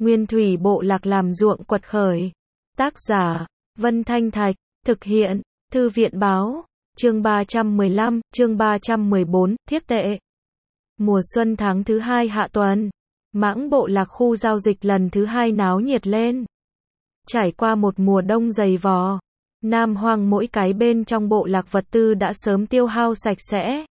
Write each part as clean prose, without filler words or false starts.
Nguyên thủy bộ lạc làm ruộng quật khởi. Tác giả, Vân Thanh Thạch, thực hiện, Thư viện báo, chương 315, chương 314, thiết tệ. Mùa xuân tháng thứ 2 hạ tuần, Mãng bộ lạc khu giao dịch lần thứ 2 náo nhiệt lên. Trải qua một mùa đông dày vò, Nam Hoang mỗi cái bên trong bộ lạc vật tư đã sớm tiêu hao sạch sẽ.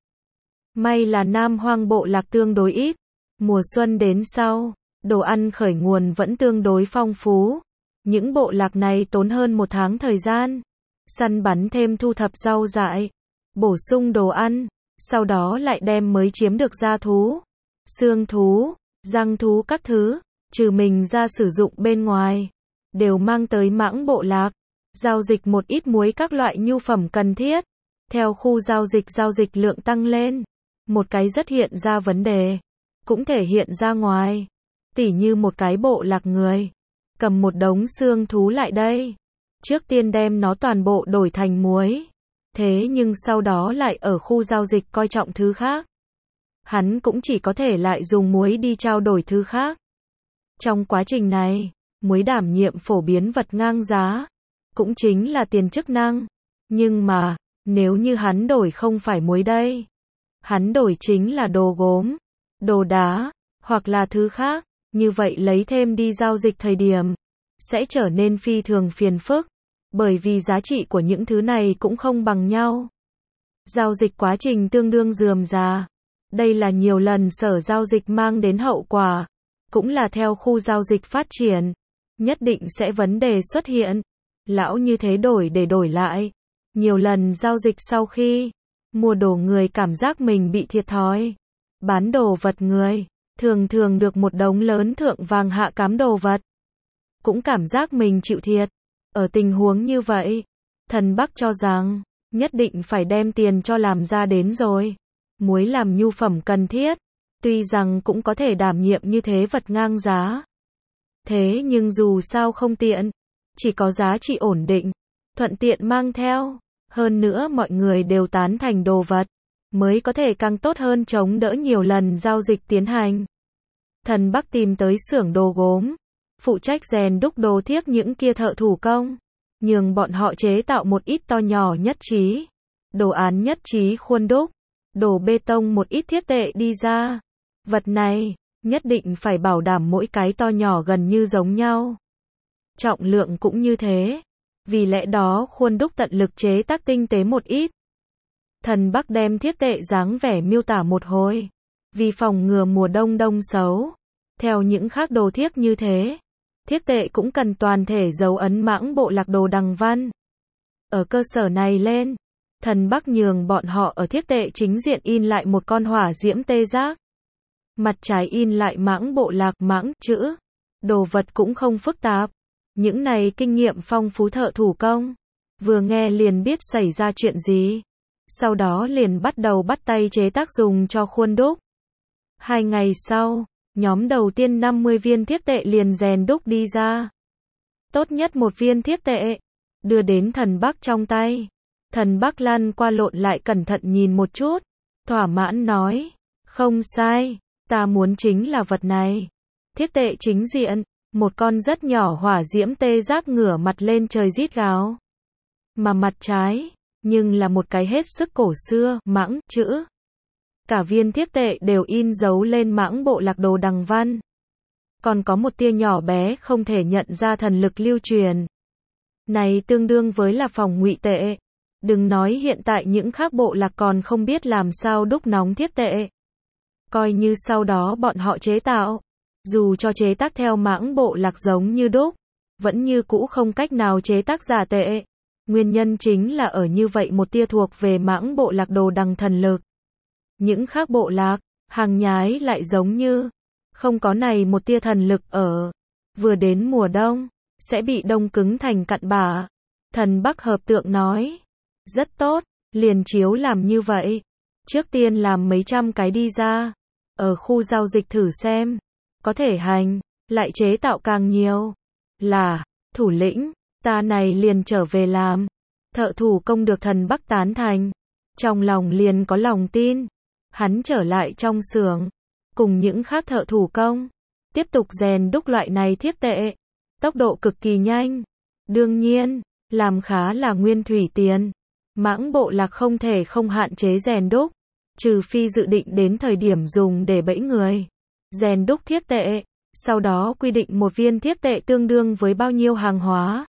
May là Nam Hoang bộ lạc tương đối ít, mùa xuân đến sau, đồ ăn khởi nguồn vẫn tương đối phong phú. Những bộ lạc này tốn hơn 1 tháng thời gian, săn bắn thêm thu thập rau dại, bổ sung đồ ăn, sau đó lại đem mới chiếm được da thú, xương thú, răng thú các thứ, trừ mình ra sử dụng bên ngoài, đều mang tới Mãng bộ lạc, giao dịch một ít muối các loại nhu phẩm cần thiết. Theo khu giao dịch lượng tăng lên, một cái rất hiện ra vấn đề, cũng thể hiện ra ngoài, tỉ như một cái bộ lạc người cầm một đống xương thú lại đây, trước tiên đem nó toàn bộ đổi thành muối, thế nhưng sau đó lại ở khu giao dịch coi trọng thứ khác. Hắn cũng chỉ có thể lại dùng muối đi trao đổi thứ khác. Trong quá trình này, muối đảm nhiệm phổ biến vật ngang giá, cũng chính là tiền chức năng. Nhưng mà, nếu như hắn đổi không phải muối đây, hắn đổi chính là đồ gốm, đồ đá, hoặc là thứ khác, như vậy lấy thêm đi giao dịch thời điểm, sẽ trở nên phi thường phiền phức, bởi vì giá trị của những thứ này cũng không bằng nhau. Giao dịch quá trình tương đương rườm rà. Đây là nhiều lần sở giao dịch mang đến hậu quả, cũng là theo khu giao dịch phát triển, nhất định sẽ vấn đề xuất hiện. Lão như thế đổi để đổi lại, nhiều lần giao dịch sau khi mua đồ người cảm giác mình bị thiệt thòi. Bán đồ vật người thường thường được một đống lớn thượng vàng hạ cám đồ vật, cũng cảm giác mình chịu thiệt. Ở tình huống như vậy, Thần Bắc cho rằng nhất định phải đem tiền cho làm ra đến rồi. Muối làm nhu phẩm cần thiết, tuy rằng cũng có thể đảm nhiệm như thế vật ngang giá. Thế nhưng dù sao không tiện, chỉ có giá trị ổn định, thuận tiện mang theo, hơn nữa mọi người đều tán thành đồ vật, mới có thể càng tốt hơn chống đỡ nhiều lần giao dịch tiến hành. Thần Bắc tìm tới xưởng đồ gốm, phụ trách rèn đúc đồ thiếc những kia thợ thủ công, nhường bọn họ chế tạo một ít to nhỏ nhất trí, đồ án nhất trí khuôn đúc, đổ bê tông một ít thiết tệ đi ra. Vật này, nhất định phải bảo đảm mỗi cái to nhỏ gần như giống nhau. Trọng lượng cũng như thế. Vì lẽ đó khuôn đúc tận lực chế tác tinh tế một ít. Thần Bắc đem thiết tệ dáng vẻ miêu tả một hồi. Vì phòng ngừa mùa đông đông xấu. Theo những khác đồ thiếc như thế, thiết tệ cũng cần toàn thể dấu ấn Mãng bộ lạc đồ đằng văn. Ở cơ sở này lên, Thần Bắc nhường bọn họ ở thiết tệ chính diện in lại một con hỏa diễm tê giác. Mặt trái in lại Mãng bộ lạc Mãng chữ. Đồ vật cũng không phức tạp. Những này kinh nghiệm phong phú thợ thủ công, vừa nghe liền biết xảy ra chuyện gì. Sau đó liền bắt đầu bắt tay chế tác dùng cho khuôn đúc. 2 ngày sau, nhóm đầu tiên 50 viên thiết tệ liền rèn đúc đi ra. Tốt nhất một viên thiết tệ, đưa đến Thần Bắc trong tay. Thần Bắc lăn qua lộn lại cẩn thận nhìn một chút, thỏa mãn nói, không sai, ta muốn chính là vật này. Thiết tệ chính diện, một con rất nhỏ hỏa diễm tê giác ngửa mặt lên trời rít gào. Mà mặt trái, nhưng là một cái hết sức cổ xưa, Mãng chữ. Cả viên thiết tệ đều in dấu lên Mãng bộ lạc đồ đằng văn. Còn có một tia nhỏ bé không thể nhận ra thần lực lưu truyền. Này tương đương với là phòng ngụy tệ. Đừng nói hiện tại những khác bộ lạc còn không biết làm sao đúc nóng thiết tệ. Coi như sau đó bọn họ chế tạo, dù cho chế tác theo Mãng bộ lạc giống như đúc, vẫn như cũ không cách nào chế tác giả tệ. Nguyên nhân chính là ở như vậy một tia thuộc về Mãng bộ lạc đồ đằng thần lực. Những khác bộ lạc, hàng nhái lại giống như không có này một tia thần lực ở. Vừa đến mùa đông, sẽ bị đông cứng thành cặn bã. Thần Bắc hợp tượng nói, rất tốt, liền chiếu làm như vậy. Trước tiên làm mấy trăm cái đi ra, ở khu giao dịch thử xem, có thể hành, lại chế tạo càng nhiều. Là, thủ lĩnh, ta này liền trở về làm. Thợ thủ công được Thần Bắc tán thành, trong lòng liền có lòng tin. Hắn trở lại trong xưởng, cùng những khác thợ thủ công, tiếp tục rèn đúc loại này thiết tệ. Tốc độ cực kỳ nhanh. Đương nhiên, làm khá là nguyên thủy tiền. Mãng bộ lạc không thể không hạn chế rèn đúc, trừ phi dự định đến thời điểm dùng để bẫy người. Rèn đúc thiết tệ, sau đó quy định một viên thiết tệ tương đương với bao nhiêu hàng hóa.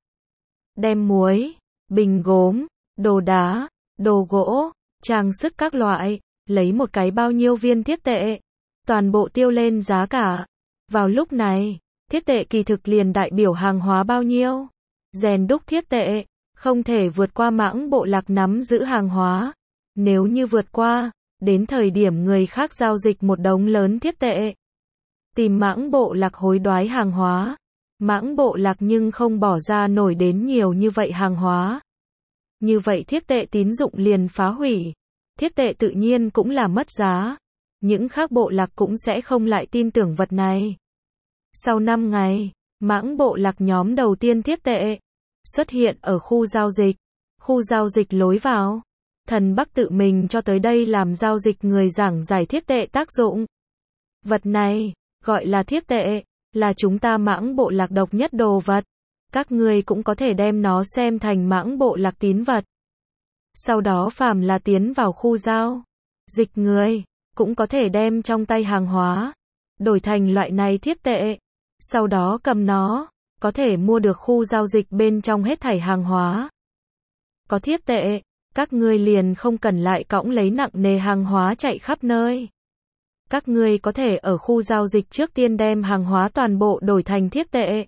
Đem muối, bình gốm, đồ đá, đồ gỗ, trang sức các loại, lấy một cái bao nhiêu viên thiết tệ. Toàn bộ tiêu lên giá cả. Vào lúc này, thiết tệ kỳ thực liền đại biểu hàng hóa bao nhiêu. Rèn đúc thiết tệ, không thể vượt qua mãng bộ lạc nắm giữ hàng hóa. Nếu như vượt qua, đến thời điểm người khác giao dịch một đống lớn thiết tệ. Tìm mãng bộ lạc hối đoái hàng hóa. Mãng bộ lạc nhưng không bỏ ra nổi đến nhiều như vậy hàng hóa. Như vậy thiết tệ tín dụng liền phá hủy. Thiết tệ tự nhiên cũng là mất giá. Những khác bộ lạc cũng sẽ không lại tin tưởng vật này. Sau 5 ngày, mãng bộ lạc nhóm đầu tiên thiết tệ xuất hiện ở khu giao dịch. Khu giao dịch lối vào. Thần Bắc tự mình cho tới đây làm giao dịch người giảng giải thiết tệ tác dụng. Vật này, gọi là thiết tệ, là chúng ta mãng bộ lạc độc nhất đồ vật. Các ngươi cũng có thể đem nó xem thành mãng bộ lạc tín vật. Sau đó phàm là tiến vào khu giao dịch người, cũng có thể đem trong tay hàng hóa, đổi thành loại này thiết tệ. Sau đó cầm nó, có thể mua được khu giao dịch bên trong hết thảy hàng hóa. Có thiết tệ, các ngươi liền không cần lại cõng lấy nặng nề hàng hóa chạy khắp nơi. Các ngươi có thể ở khu giao dịch trước tiên đem hàng hóa toàn bộ đổi thành thiết tệ.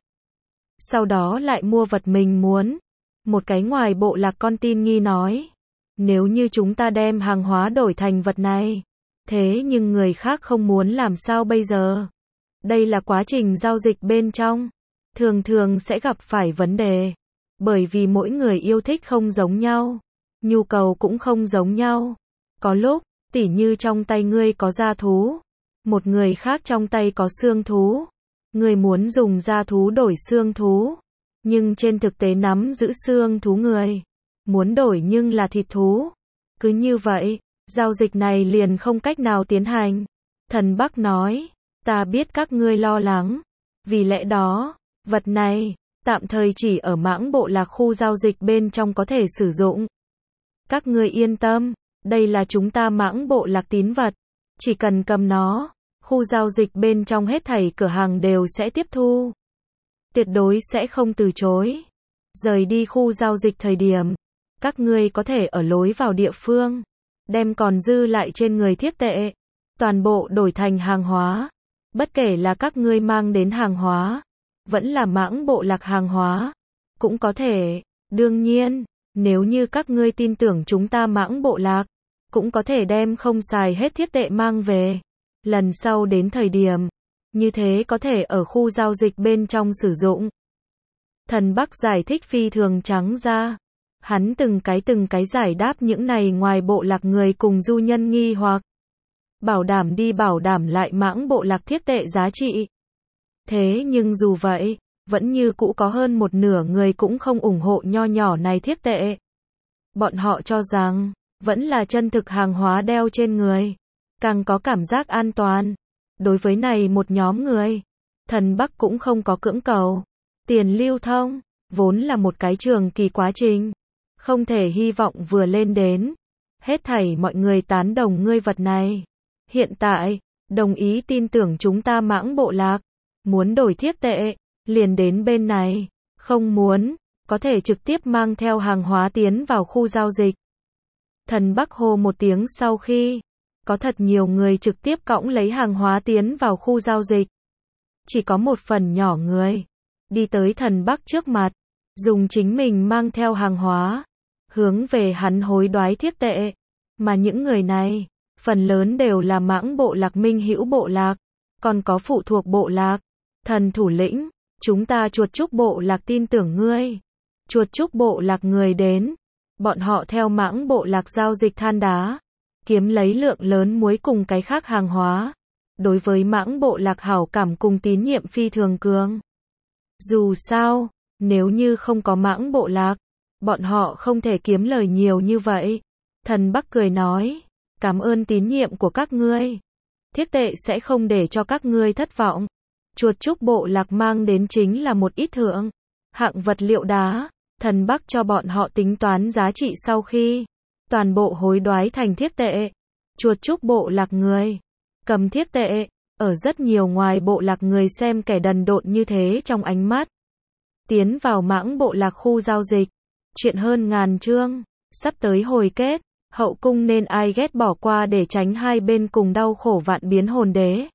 Sau đó lại mua vật mình muốn. Một cái ngoài bộ lạc con tin nghi nói. Nếu như chúng ta đem hàng hóa đổi thành vật này, thế nhưng người khác không muốn làm sao bây giờ? Đây là quá trình giao dịch bên trong. Thường thường sẽ gặp phải vấn đề. Bởi vì mỗi người yêu thích không giống nhau. Nhu cầu cũng không giống nhau. Có lúc, tỉ như trong tay ngươi có da thú. Một người khác trong tay có xương thú. Người muốn dùng da thú đổi xương thú. Nhưng trên thực tế nắm giữ xương thú người. Muốn đổi nhưng là thịt thú. Cứ như vậy, giao dịch này liền không cách nào tiến hành. Thần Bắc nói, ta biết các ngươi lo lắng. Vì lẽ đó, vật này, tạm thời chỉ ở mãng bộ lạc khu giao dịch bên trong có thể sử dụng. Các ngươi yên tâm, đây là chúng ta mãng bộ lạc tín vật. Chỉ cần cầm nó, khu giao dịch bên trong hết thảy cửa hàng đều sẽ tiếp thu. Tuyệt đối sẽ không từ chối. Rời đi khu giao dịch thời điểm, các ngươi có thể ở lối vào địa phương, đem còn dư lại trên người thiết tệ, toàn bộ đổi thành hàng hóa. Bất kể là các ngươi mang đến hàng hóa, vẫn là mãng bộ lạc hàng hóa, cũng có thể. Đương nhiên, nếu như các ngươi tin tưởng chúng ta mãng bộ lạc, cũng có thể đem không xài hết thiết tệ mang về. Lần sau đến thời điểm, như thế có thể ở khu giao dịch bên trong sử dụng. Thần Bắc giải thích phi thường trắng ra. Hắn từng cái giải đáp những này ngoài bộ lạc người cùng du nhân nghi hoặc. Bảo đảm lại mãng bộ lạc thiết tệ giá trị. Thế nhưng dù vậy, vẫn như cũ có hơn một nửa người cũng không ủng hộ nho nhỏ này thiết tệ. Bọn họ cho rằng, vẫn là chân thực hàng hóa đeo trên người. Càng có cảm giác an toàn. Đối với này một nhóm người, Thần Bắc cũng không có cưỡng cầu. Tiền lưu thông, vốn là một cái trường kỳ quá trình. Không thể hy vọng vừa lên đến. Hết thảy mọi người tán đồng ngươi vật này. Hiện tại, đồng ý tin tưởng chúng ta mãng bộ lạc. Muốn đổi thiết tệ, liền đến bên này. Không muốn, có thể trực tiếp mang theo hàng hóa tiến vào khu giao dịch. Thần Bắc hô một tiếng sau khi, có thật nhiều người trực tiếp cõng lấy hàng hóa tiến vào khu giao dịch. Chỉ có một phần nhỏ người đi tới Thần Bắc trước mặt, dùng chính mình mang theo hàng hóa, hướng về hắn hối đoái thiết tệ. Mà những người này, phần lớn đều là mãng bộ lạc minh hữu bộ lạc, còn có phụ thuộc bộ lạc. Thần thủ lĩnh, chúng ta chuột trúc bộ lạc tin tưởng ngươi. Chuột trúc bộ lạc người đến, bọn họ theo mãng bộ lạc giao dịch than đá, kiếm lấy lượng lớn muối cùng cái khác hàng hóa. Đối với mãng bộ lạc hảo cảm cùng tín nhiệm phi thường cường. Dù sao, nếu như không có mãng bộ lạc, bọn họ không thể kiếm lời nhiều như vậy. Thần Bắc cười nói, cảm ơn tín nhiệm của các ngươi. Thiết tệ sẽ không để cho các ngươi thất vọng. Chuột trúc bộ lạc mang đến chính là một ít thượng hạng vật liệu đá. Thần Bắc cho bọn họ tính toán giá trị sau khi toàn bộ hối đoái thành thiết tệ. Chuột trúc bộ lạc người cầm thiết tệ, ở rất nhiều ngoài bộ lạc người xem kẻ đần độn như thế trong ánh mắt. Tiến vào mãng bộ lạc khu giao dịch. Chuyện hơn ngàn chương, sắp tới hồi kết, hậu cung nên ai ghét bỏ qua để tránh hai bên cùng đau khổ vạn biến hồn đế.